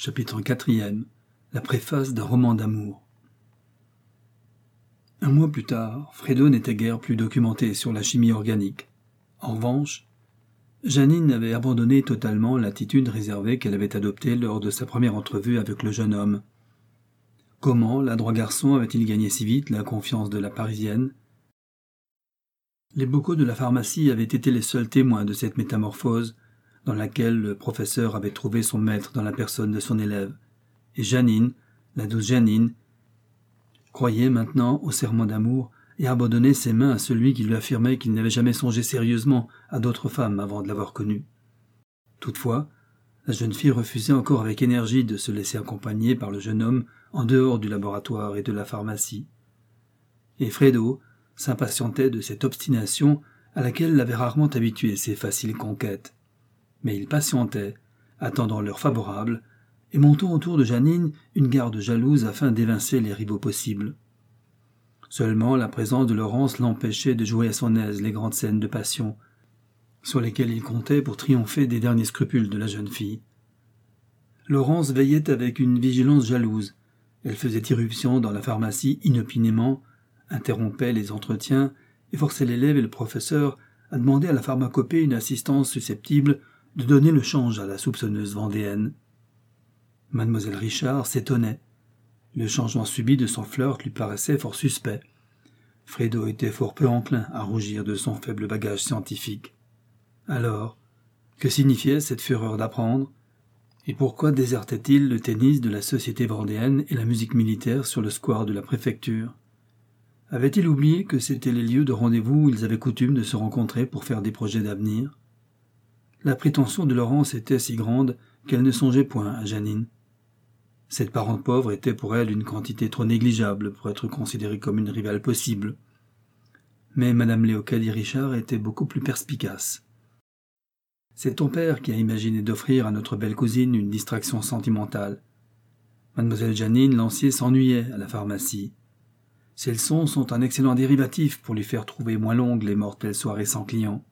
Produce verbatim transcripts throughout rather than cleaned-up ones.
Chapitre quatrième. La préface d'un roman d'amour. Un mois plus tard, Fredo n'était guère plus documenté sur la chimie organique. En revanche, Janine avait abandonné totalement l'attitude réservée qu'elle avait adoptée lors de sa première entrevue avec le jeune homme. Comment l'adroit garçon avait-il gagné si vite la confiance de la Parisienne? Les bocaux de la pharmacie avaient été les seuls témoins de cette métamorphose, dans laquelle le professeur avait trouvé son maître dans la personne de son élève. Et Janine, la douce Janine, croyait maintenant au serment d'amour et abandonnait ses mains à celui qui lui affirmait qu'il n'avait jamais songé sérieusement à d'autres femmes avant de l'avoir connue. Toutefois, la jeune fille refusait encore avec énergie de se laisser accompagner par le jeune homme en dehors du laboratoire et de la pharmacie. Et Fredo s'impatientait de cette obstination à laquelle l'avaient rarement habitué ses faciles conquêtes. Mais il patientait, attendant l'heure favorable, et montant autour de Janine une garde jalouse afin d'évincer les rivaux possibles. Seulement la présence de Laurence l'empêchait de jouer à son aise les grandes scènes de passion, sur lesquelles il comptait pour triompher des derniers scrupules de la jeune fille. Laurence veillait avec une vigilance jalouse. Elle faisait irruption dans la pharmacie inopinément, interrompait les entretiens et forçait l'élève et le professeur à demander à la pharmacopée une assistance susceptible de donner le change à la soupçonneuse vendéenne. Mademoiselle Richard s'étonnait. Le changement subit de son flirt lui paraissait fort suspect. Fredo était fort peu enclin à rougir de son faible bagage scientifique. Alors, que signifiait cette fureur d'apprendre? Et pourquoi désertait-il le tennis de la société vendéenne et la musique militaire sur le square de la préfecture? Avait-il oublié que c'étaient les lieux de rendez-vous où ils avaient coutume de se rencontrer pour faire des projets d'avenir? La prétention de Laurence était si grande qu'elle ne songeait point à Janine. Cette parente pauvre était pour elle une quantité trop négligeable pour être considérée comme une rivale possible. Mais madame Léocadie Richard était beaucoup plus perspicace. C'est ton père qui a imaginé d'offrir à notre belle cousine une distraction sentimentale. Mademoiselle Janine Lancier s'ennuyait à la pharmacie. Ces leçons sont un excellent dérivatif pour lui faire trouver moins longues les mortelles soirées sans clients.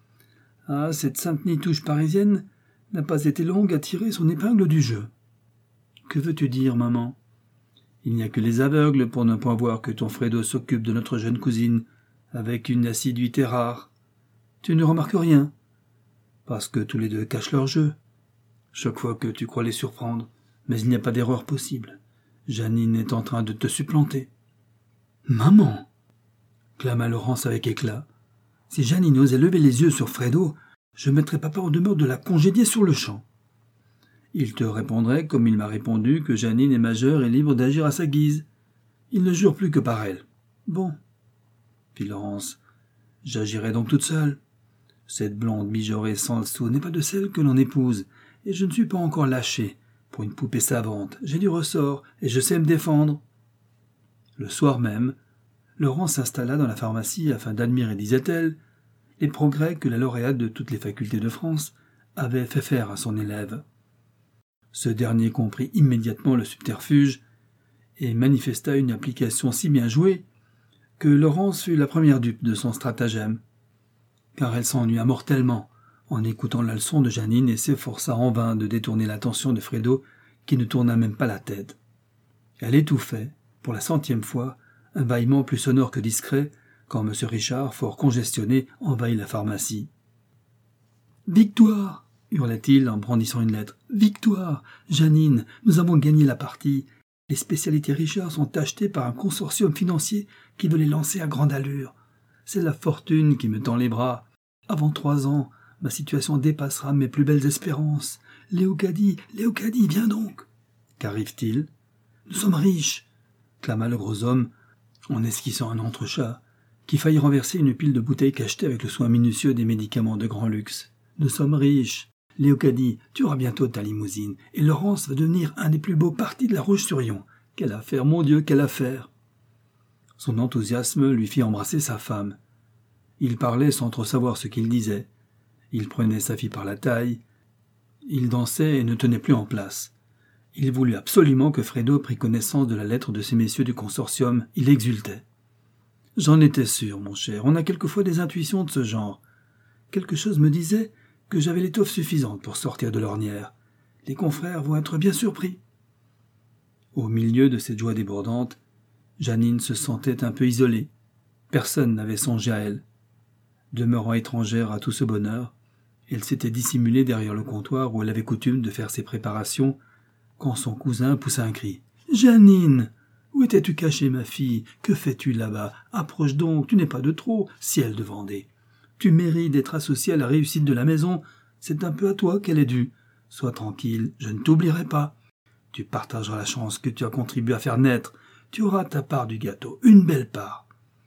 Ah, cette sainte nitouche parisienne n'a pas été longue à tirer son épingle du jeu. Que veux-tu dire, maman? Il n'y a que les aveugles pour ne point voir que ton Fredo s'occupe de notre jeune cousine avec une assiduité rare. Tu ne remarques rien, parce que tous les deux cachent leur jeu. Chaque fois que tu crois les surprendre, mais il n'y a pas d'erreur possible. Janine est en train de te supplanter. « Maman !» clama Laurence avec éclat. « Si Janine osait lever les yeux sur Fredo, je mettrais papa en demeure de la congédier sur le champ. » Il te répondrait, comme il m'a répondu, que Janine est majeure et libre d'agir à sa guise. Il ne jure plus que par elle. Bon, fit Laurence, j'agirai donc toute seule. Cette blonde mijaurée sans le sou n'est pas de celle que l'on épouse, et je ne suis pas encore lâchée pour une poupée savante. J'ai du ressort, et je sais me défendre. Le soir même, Laurence s'installa dans la pharmacie afin d'admirer, disait-elle, les progrès que la lauréate de toutes les facultés de France avait fait faire à son élève. Ce dernier comprit immédiatement le subterfuge et manifesta une application si bien jouée que Laurence fut la première dupe de son stratagème, car elle s'ennuya mortellement en écoutant la leçon de Janine et s'efforça en vain de détourner l'attention de Fredo qui ne tourna même pas la tête. Elle étouffait, pour la centième fois, un bâillement plus sonore que discret quand M. Richard, fort congestionné, envahit la pharmacie. « Victoire !» hurla-t-il en brandissant une lettre. « Victoire! Janine, nous avons gagné la partie. Les spécialités Richard sont achetées par un consortium financier qui veut les lancer à grande allure. C'est la fortune qui me tend les bras. Avant trois ans, ma situation dépassera mes plus belles espérances. Léocadie, Léocadie, viens donc !»« Qu'arrive-t-il ?»« Nous sommes riches !» clama le gros homme en esquissant un entrechat qui faillit renverser une pile de bouteilles cachetées avec le soin minutieux des médicaments de grand luxe. « Nous sommes riches. Léocadie, tu auras bientôt ta limousine, et Laurence va devenir un des plus beaux partis de la Roche-sur-Yon. Quelle affaire, mon Dieu, quelle affaire !» Son enthousiasme lui fit embrasser sa femme. Il parlait sans trop savoir ce qu'il disait. Il prenait sa fille par la taille. Il dansait et ne tenait plus en place. Il voulut absolument que Fredo prît connaissance de la lettre de ces messieurs du consortium. Il exultait. « J'en étais sûr, mon cher. On a quelquefois des intuitions de ce genre. Quelque chose me disait que j'avais l'étoffe suffisante pour sortir de l'ornière. Les confrères vont être bien surpris. » Au milieu de cette joie débordante, Jeannine se sentait un peu isolée. Personne n'avait songé à elle. Demeurant étrangère à tout ce bonheur, elle s'était dissimulée derrière le comptoir où elle avait coutume de faire ses préparations, quand son cousin poussa un cri. « Jeannine, où étais-tu cachée, ma fille? Que fais-tu là-bas? Approche donc, tu n'es pas de trop, ciel de Vendée. Tu mérites d'être associée à la réussite de la maison, c'est un peu à toi qu'elle est due. Sois tranquille, je ne t'oublierai pas. Tu partageras la chance que tu as contribué à faire naître. Tu auras ta part du gâteau, une belle part.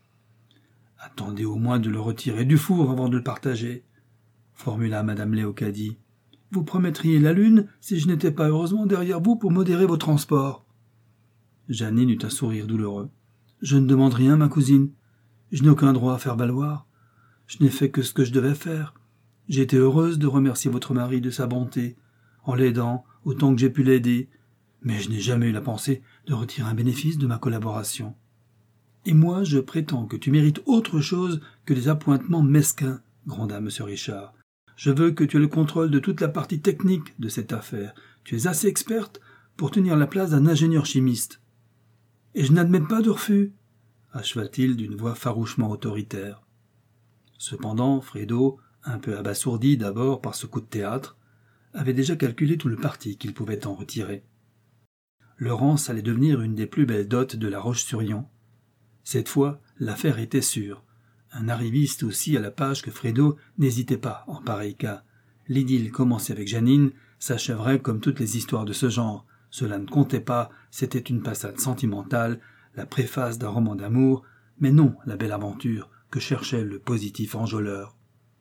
Attendez au moins de le retirer du four avant de le partager, formula madame Léocadie. Vous promettriez la lune si je n'étais pas heureusement derrière vous pour modérer vos transports. Jeannine eut un sourire douloureux. Je ne demande rien, ma cousine. Je n'ai aucun droit à faire valoir. Je n'ai fait que ce que je devais faire. J'ai été heureuse de remercier votre mari de sa bonté, en l'aidant autant que j'ai pu l'aider, mais je n'ai jamais eu la pensée de retirer un bénéfice de ma collaboration. Et moi, je prétends que tu mérites autre chose que des appointements mesquins, gronda M. Richard. Je veux que tu aies le contrôle de toute la partie technique de cette affaire. Tu es assez experte pour tenir la place d'un ingénieur chimiste. Et je n'admets pas de refus, acheva-t-il d'une voix farouchement autoritaire. Cependant, Fredo, un peu abasourdi d'abord par ce coup de théâtre, avait déjà calculé tout le parti qu'il pouvait en retirer. Laurence allait devenir une des plus belles dots de la Roche-sur-Yon. Cette fois, l'affaire était sûre. Un arriviste aussi à la page que Fredo n'hésitait pas en pareil cas. L'idylle commencée avec Jeannine s'achèverait comme toutes les histoires de ce genre. Cela ne comptait pas, c'était une passade sentimentale, la préface d'un roman d'amour, mais non la belle aventure que cherchait le positif enjôleur.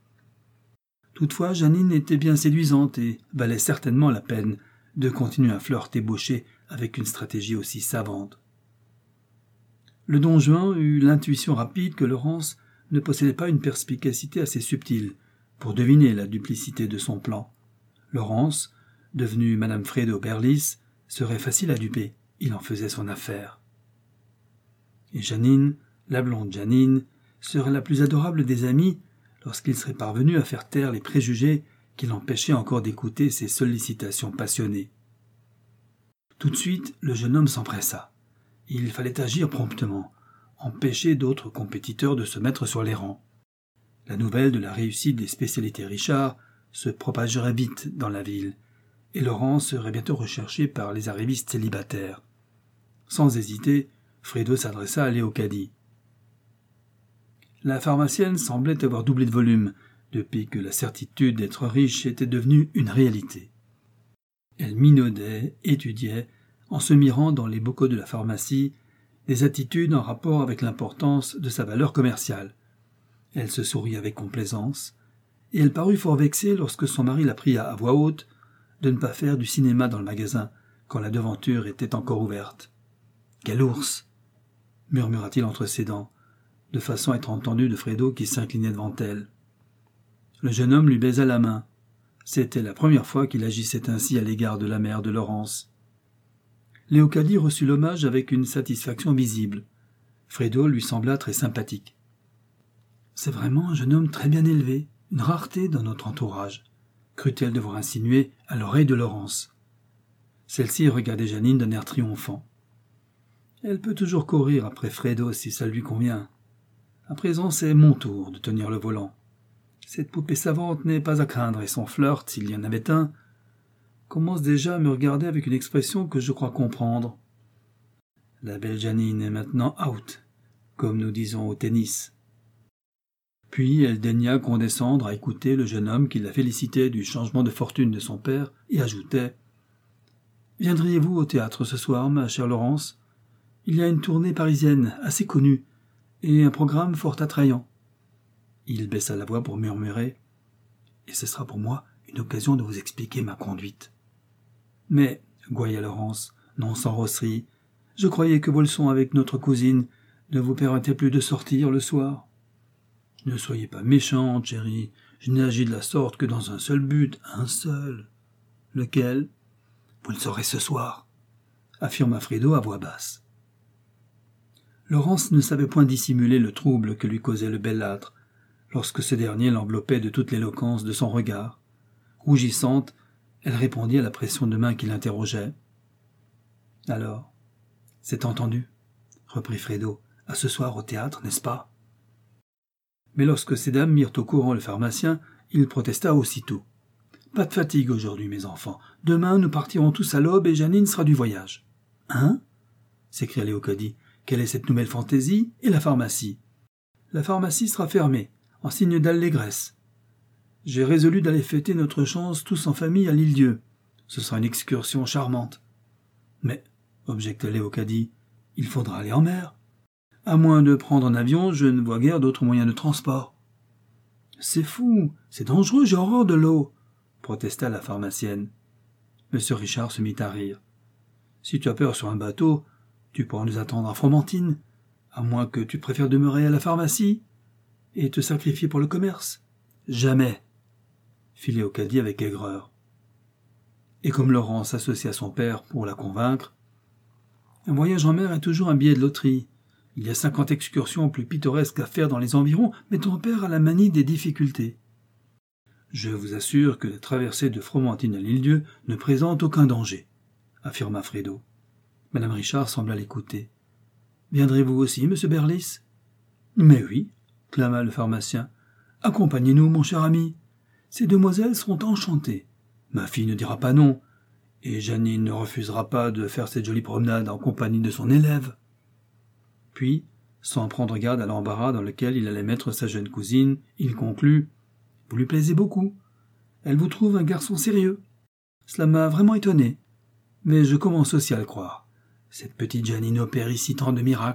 Toutefois, Jeannine était bien séduisante et valait certainement la peine de continuer un flirt ébauché avec une stratégie aussi savante. Le don Juan eut l'intuition rapide que Laurence ne possédait pas une perspicacité assez subtile pour deviner la duplicité de son plan. Laurence, devenue Madame Fredo Berlis, serait facile à duper, il en faisait son affaire. Et Jeannine, la blonde Jeannine, serait la plus adorable des amies lorsqu'il serait parvenu à faire taire les préjugés qui l'empêchaient encore d'écouter ses sollicitations passionnées. Tout de suite, le jeune homme s'empressa. Il fallait agir promptement, empêcher d'autres compétiteurs de se mettre sur les rangs. La nouvelle de la réussite des spécialités Richard se propagerait vite dans la ville, et Laurence serait bientôt recherchée par les arrivistes célibataires. Sans hésiter, Fredo s'adressa à Léocadie. La pharmacienne semblait avoir doublé de volume depuis que la certitude d'être riche était devenue une réalité. Elle minaudait, étudiait, en se mirant dans les bocaux de la pharmacie, des attitudes en rapport avec l'importance de sa valeur commerciale. Elle se sourit avec complaisance, et elle parut fort vexée lorsque son mari la pria à voix haute de ne pas faire du cinéma dans le magasin quand la devanture était encore ouverte. « Quel ours !» murmura-t-il entre ses dents, de façon à être entendu de Fredo qui s'inclinait devant elle. Le jeune homme lui baisa la main. C'était la première fois qu'il agissait ainsi à l'égard de la mère de Laurence. Léocadie reçut l'hommage avec une satisfaction visible. Fredo lui sembla très sympathique. « C'est vraiment un jeune homme très bien élevé, une rareté dans notre entourage », crut-elle devoir insinuer à l'oreille de Laurence. Celle-ci regardait Jeannine d'un air triomphant. Elle peut toujours courir après Fredo si ça lui convient. À présent, c'est mon tour de tenir le volant. Cette poupée savante n'est pas à craindre et son flirt, s'il y en avait un, commence déjà à me regarder avec une expression que je crois comprendre. La belle Jeannine est maintenant out, comme nous disons au tennis. Puis elle daigna condescendre à écouter le jeune homme qui la félicitait du changement de fortune de son père et ajoutait « Viendriez-vous au théâtre ce soir, ma chère Laurence ? Il y a une tournée parisienne assez connue et un programme fort attrayant. » Il baissa la voix pour murmurer « Et ce sera pour moi une occasion de vous expliquer ma conduite. » « Mais, gouailla Laurence, non sans rosserie, je croyais que vos leçons avec notre cousine ne vous permettaient plus de sortir le soir. »« Ne soyez pas méchante, chérie, je n'ai agi de la sorte que dans un seul but, un seul. »« Lequel ? » ?»« Vous le saurez ce soir, » affirma Fredo à voix basse. Laurence ne savait point dissimuler le trouble que lui causait le bellâtre, lorsque ce dernier l'enveloppait de toute l'éloquence de son regard. Rougissante, Elle répondit à la pression de main qui l'interrogeait. « Alors, c'est entendu, reprit Fredo. À ce soir au théâtre, n'est-ce pas ?» Mais lorsque ces dames mirent au courant le pharmacien, il protesta aussitôt. « Pas de fatigue aujourd'hui, mes enfants. Demain, nous partirons tous à l'aube et Jeannine sera du voyage. »« Hein ?» s'écria Léocadie. « Quelle est cette nouvelle fantaisie ? Et la pharmacie ?»« La pharmacie sera fermée, en signe d'allégresse. J'ai résolu d'aller fêter notre chance tous en famille à l'Île-Dieu. Ce sera une excursion charmante. »« Mais, objecta Léocadie, il faudra aller en mer. À moins de prendre un avion, je ne vois guère d'autres moyens de transport. »« C'est fou, c'est dangereux, j'ai horreur de l'eau, » protesta la pharmacienne. Monsieur Richard se mit à rire. « Si tu as peur sur un bateau, tu pourras nous attendre à Fromentine, à moins que tu préfères demeurer à la pharmacie et te sacrifier pour le commerce. »« Jamais !» fit Léocadie avec aigreur. Et comme Laurent s'associa à son père pour la convaincre, « Un voyage en mer est toujours un billet de loterie. Il y a cinquante excursions plus pittoresques à faire dans les environs, mais ton père a la manie des difficultés. Je vous assure que la traversée de Fromentine à l'Île-Dieu ne présente aucun danger, » affirma Fredo. Madame Richard sembla l'écouter. « Viendrez-vous aussi, monsieur Berlis ?»« Mais oui, » clama le pharmacien. « Accompagnez-nous, mon cher ami. Ces demoiselles seront enchantées. Ma fille ne dira pas non, et Jeannine ne refusera pas de faire cette jolie promenade en compagnie de son élève. » Puis, sans prendre garde à l'embarras dans lequel il allait mettre sa jeune cousine, il conclut « Vous lui plaisez beaucoup. Elle vous trouve un garçon sérieux. Cela m'a vraiment étonné. Mais je commence aussi à le croire. Cette petite Jeannine opère ici tant de miracles. »